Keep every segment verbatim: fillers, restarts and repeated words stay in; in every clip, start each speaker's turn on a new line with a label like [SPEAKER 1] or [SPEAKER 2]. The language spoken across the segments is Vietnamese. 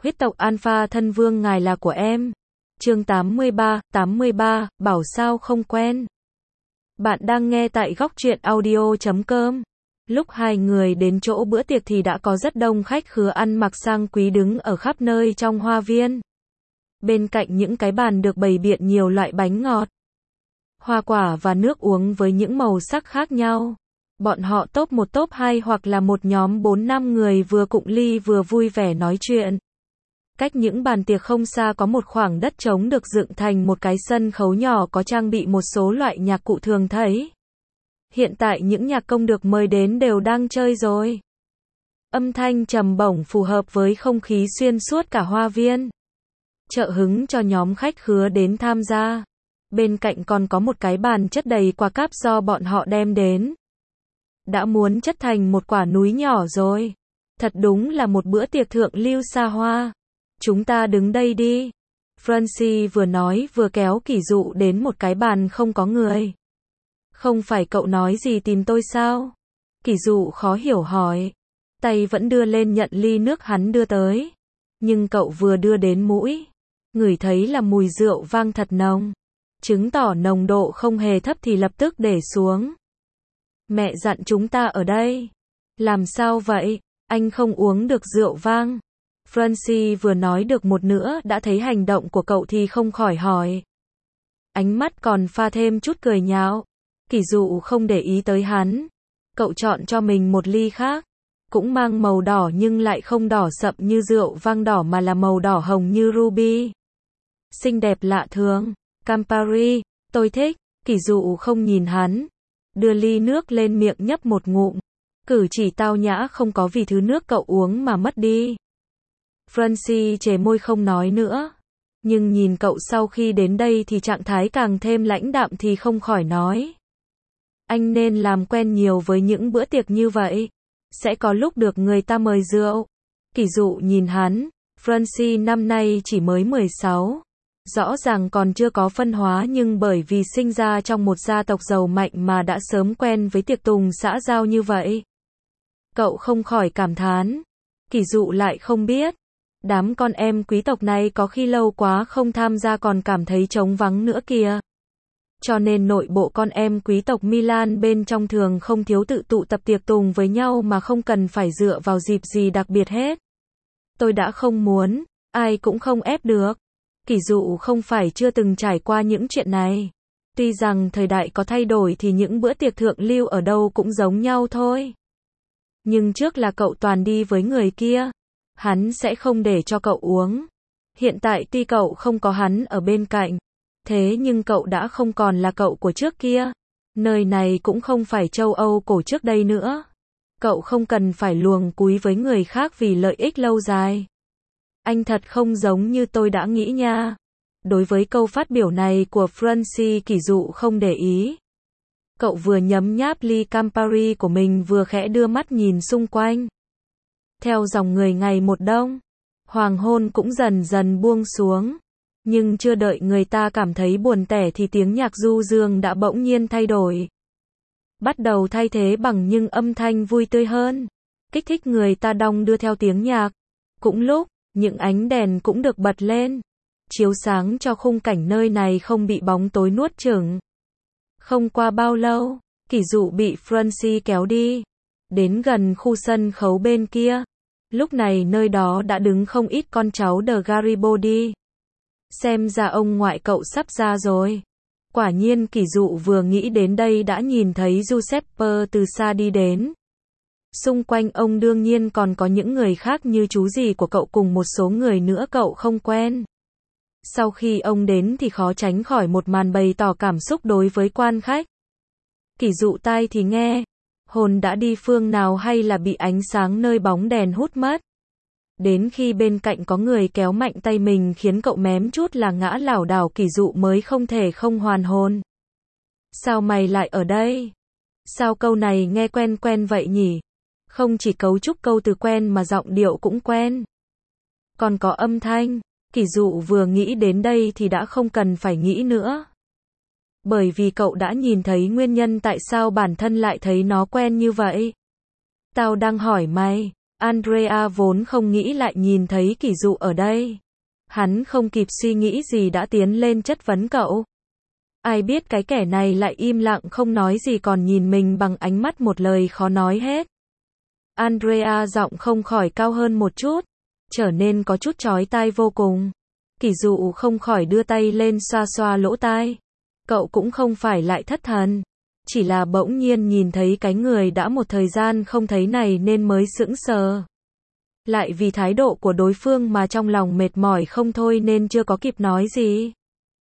[SPEAKER 1] Huyết tộc Alpha thân vương ngài là của em. Chương tám mươi ba, tám mươi ba, bảo sao không quen. Bạn đang nghe tại góc truyện audio chấm com. Lúc hai người đến chỗ bữa tiệc thì đã có rất đông khách khứa ăn mặc sang quý đứng ở khắp nơi trong hoa viên. Bên cạnh những cái bàn được bày biện nhiều loại bánh ngọt, hoa quả và nước uống với những màu sắc khác nhau. Bọn họ top một top hai hoặc là một nhóm bốn năm người vừa cụng ly vừa vui vẻ nói chuyện. Cách những bàn tiệc không xa có một khoảng đất trống được dựng thành một cái sân khấu nhỏ có trang bị một số loại nhạc cụ thường thấy. Hiện tại những nhạc công được mời đến đều đang chơi rồi. Âm thanh trầm bổng phù hợp với không khí xuyên suốt cả hoa viên. Trợ hứng cho nhóm khách khứa đến tham gia. Bên cạnh còn có một cái bàn chất đầy quà cáp do bọn họ đem đến. Đã muốn chất thành một quả núi nhỏ rồi. Thật đúng là một bữa tiệc thượng lưu xa hoa. Chúng ta đứng đây đi. Francie vừa nói vừa kéo Kỷ Dụ đến một cái bàn không có người. Không phải cậu nói gì tìm tôi sao? Kỷ Dụ khó hiểu hỏi. Tay vẫn đưa lên nhận ly nước hắn đưa tới. Nhưng cậu vừa đưa đến mũi, ngửi thấy là mùi rượu vang thật nồng. Chứng tỏ nồng độ không hề thấp thì lập tức để xuống. Mẹ dặn chúng ta ở đây. Làm sao vậy? Anh không uống được rượu vang. Francie vừa nói được một nửa đã thấy hành động của cậu thì không khỏi hỏi. Ánh mắt còn pha thêm chút cười nhạo. Kỷ Dụ không để ý tới hắn. Cậu chọn cho mình một ly khác. Cũng mang màu đỏ nhưng lại không đỏ sậm như rượu vang đỏ mà là màu đỏ hồng như ruby. Xinh đẹp lạ thường. Campari, tôi thích. Kỷ Dụ không nhìn hắn. Đưa ly nước lên miệng nhấp một ngụm. Cử chỉ tao nhã không có vì thứ nước cậu uống mà mất đi. Francie chề môi không nói nữa. Nhưng nhìn cậu sau khi đến đây thì trạng thái càng thêm lãnh đạm thì không khỏi nói. Anh nên làm quen nhiều với những bữa tiệc như vậy. Sẽ có lúc được người ta mời rượu. Kỷ Dụ nhìn hắn. Francie năm nay chỉ mới mười sáu. Rõ ràng còn chưa có phân hóa nhưng bởi vì sinh ra trong một gia tộc giàu mạnh mà đã sớm quen với tiệc tùng xã giao như vậy. Cậu không khỏi cảm thán. Kỷ Dụ lại không biết. Đám con em quý tộc này có khi lâu quá không tham gia còn cảm thấy trống vắng nữa kìa. Cho nên nội bộ con em quý tộc Milan bên trong thường không thiếu tự tụ tập tiệc tùng với nhau mà không cần phải dựa vào dịp gì đặc biệt hết. Tôi đã không muốn, ai cũng không ép được. Kỷ Dụ không phải chưa từng trải qua những chuyện này. Tuy rằng thời đại có thay đổi thì những bữa tiệc thượng lưu ở đâu cũng giống nhau thôi. Nhưng trước là cậu toàn đi với người kia. Hắn sẽ không để cho cậu uống. Hiện tại tuy cậu không có hắn ở bên cạnh. Thế nhưng cậu đã không còn là cậu của trước kia. Nơi này cũng không phải châu Âu cổ trước đây nữa. Cậu không cần phải luồng cúi với người khác vì lợi ích lâu dài. Anh thật không giống như tôi đã nghĩ nha. Đối với câu phát biểu này của Francie, Kỷ Dụ không để ý. Cậu vừa nhấm nháp ly Campari của mình vừa khẽ đưa mắt nhìn xung quanh. Theo dòng người ngày một đông, hoàng hôn cũng dần dần buông xuống. Nhưng chưa đợi người ta cảm thấy buồn tẻ thì tiếng nhạc du dương đã bỗng nhiên thay đổi. Bắt đầu thay thế bằng những âm thanh vui tươi hơn. Kích thích người ta đong đưa theo tiếng nhạc. Cũng lúc, những ánh đèn cũng được bật lên. Chiếu sáng cho khung cảnh nơi này không bị bóng tối nuốt chửng. Không qua bao lâu, Kỷ Dụ bị Francie kéo đi. Đến gần khu sân khấu bên kia. Lúc này nơi đó đã đứng không ít con cháu The Garibaldi. Xem ra ông ngoại cậu sắp ra rồi. Quả nhiên Kỷ Dụ vừa nghĩ đến đây đã nhìn thấy Giuseppe từ xa đi đến. Xung quanh ông đương nhiên còn có những người khác như chú rể của cậu cùng một số người nữa cậu không quen. Sau khi ông đến thì khó tránh khỏi một màn bày tỏ cảm xúc đối với quan khách. Kỷ Dụ tai thì nghe. Hồn đã đi phương nào hay là bị ánh sáng nơi bóng đèn hút mất. Đến khi bên cạnh có người kéo mạnh tay mình khiến cậu mém chút là ngã lảo đảo Kỷ Dụ mới không thể không hoàn hồn. Sao mày lại ở đây? Sao câu này nghe quen quen vậy nhỉ? Không chỉ cấu trúc câu từ quen mà giọng điệu cũng quen. Còn có âm thanh. Kỷ Dụ vừa nghĩ đến đây thì đã không cần phải nghĩ nữa. Bởi vì cậu đã nhìn thấy nguyên nhân tại sao bản thân lại thấy nó quen như vậy. Tao đang hỏi mày, Andrea vốn không nghĩ lại nhìn thấy Kỷ Dụ ở đây. Hắn không kịp suy nghĩ gì đã tiến lên chất vấn cậu. Ai biết cái kẻ này lại im lặng không nói gì còn nhìn mình bằng ánh mắt một lời khó nói hết. Andrea giọng không khỏi cao hơn một chút, trở nên có chút chói tai vô cùng. Kỷ Dụ không khỏi đưa tay lên xoa xoa lỗ tai. Cậu cũng không phải lại thất thần, chỉ là bỗng nhiên nhìn thấy cái người đã một thời gian không thấy này nên mới sững sờ. Lại vì thái độ của đối phương mà trong lòng mệt mỏi không thôi nên chưa có kịp nói gì.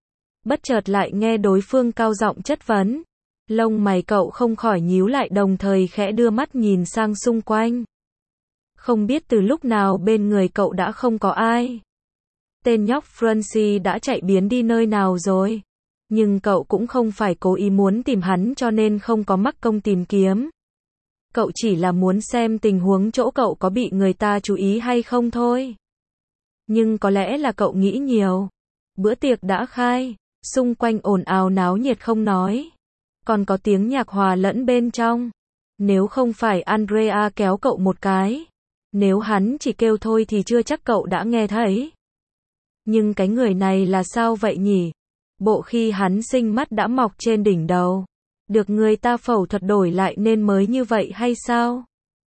[SPEAKER 1] Bất chợt lại nghe đối phương cao giọng chất vấn. Lông mày cậu không khỏi nhíu lại đồng thời khẽ đưa mắt nhìn sang xung quanh. Không biết từ lúc nào bên người cậu đã không có ai. Tên nhóc Francis đã chạy biến đi nơi nào rồi. Nhưng cậu cũng không phải cố ý muốn tìm hắn cho nên không có mắc công tìm kiếm. Cậu chỉ là muốn xem tình huống chỗ cậu có bị người ta chú ý hay không thôi. Nhưng có lẽ là cậu nghĩ nhiều. Bữa tiệc đã khai, xung quanh ồn ào náo nhiệt không nói. Còn có tiếng nhạc hòa lẫn bên trong. Nếu không phải Andrea kéo cậu một cái, nếu hắn chỉ kêu thôi thì chưa chắc cậu đã nghe thấy. Nhưng cái người này là sao vậy nhỉ? Bộ khi hắn sinh mắt đã mọc trên đỉnh đầu. Được người ta phẫu thuật đổi lại nên mới như vậy hay sao?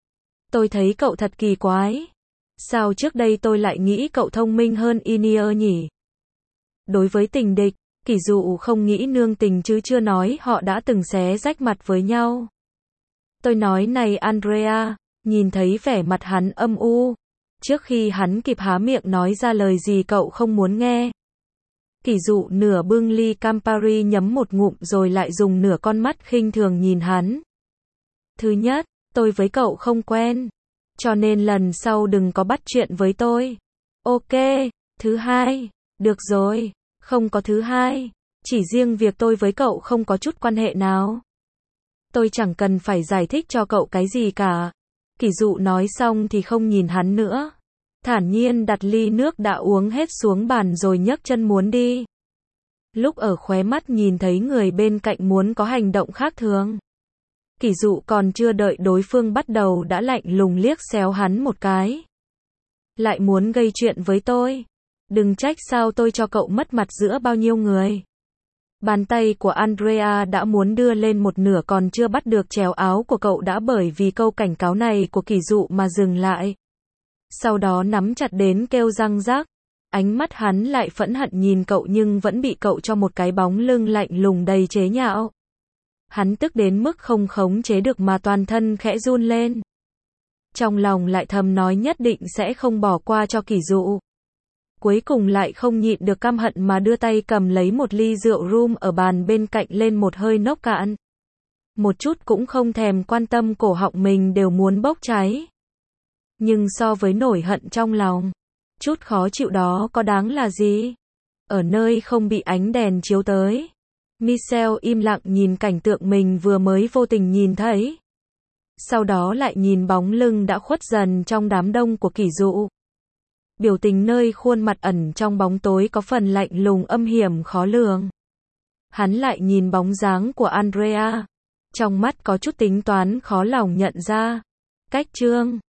[SPEAKER 1] Tôi thấy cậu thật kỳ quái. Sao trước đây tôi lại nghĩ cậu thông minh hơn Inier nhỉ? Đối với tình địch, Kỷ Dụ không nghĩ nương tình chứ chưa nói họ đã từng xé rách mặt với nhau. Tôi nói này Andrea, nhìn thấy vẻ mặt hắn âm u. Trước khi hắn kịp há miệng nói ra lời gì cậu không muốn nghe. Kỷ Dụ nửa bưng ly Campari nhấm một ngụm rồi lại dùng nửa con mắt khinh thường nhìn hắn. Thứ nhất, tôi với cậu không quen. Cho nên lần sau đừng có bắt chuyện với tôi. Ok. Thứ hai, được rồi, không có thứ hai. Chỉ riêng việc tôi với cậu không có chút quan hệ nào. Tôi chẳng cần phải giải thích cho cậu cái gì cả. Kỷ Dụ nói xong thì không nhìn hắn nữa. Thản nhiên đặt ly nước đã uống hết xuống bàn rồi nhấc chân muốn đi. Lúc ở khóe mắt nhìn thấy người bên cạnh muốn có hành động khác thường. Kỷ Dụ còn chưa đợi đối phương bắt đầu đã lạnh lùng liếc xéo hắn một cái. Lại muốn gây chuyện với tôi. Đừng trách sao tôi cho cậu mất mặt giữa bao nhiêu người. Bàn tay của Andrea đã muốn đưa lên một nửa còn chưa bắt được chéo áo của cậu đã bởi vì câu cảnh cáo này của Kỷ Dụ mà dừng lại. Sau đó nắm chặt đến kêu răng rác. Ánh mắt hắn lại phẫn hận nhìn cậu nhưng vẫn bị cậu cho một cái bóng lưng lạnh lùng đầy chế nhạo. Hắn tức đến mức không khống chế được mà toàn thân khẽ run lên. Trong lòng lại thầm nói nhất định sẽ không bỏ qua cho Kỷ Dụ. Cuối cùng lại không nhịn được căm hận mà đưa tay cầm lấy một ly rượu rum ở bàn bên cạnh lên một hơi nốc cạn. Một chút cũng không thèm quan tâm cổ họng mình đều muốn bốc cháy. Nhưng so với nổi hận trong lòng, chút khó chịu đó có đáng là gì? Ở nơi không bị ánh đèn chiếu tới, Michelle im lặng nhìn cảnh tượng mình vừa mới vô tình nhìn thấy. Sau đó lại nhìn bóng lưng đã khuất dần trong đám đông của Kỷ Dụ. Biểu tình nơi khuôn mặt ẩn trong bóng tối có phần lạnh lùng âm hiểm khó lường. Hắn lại nhìn bóng dáng của Andrea. Trong mắt có chút tính toán khó lòng nhận ra. Cách chương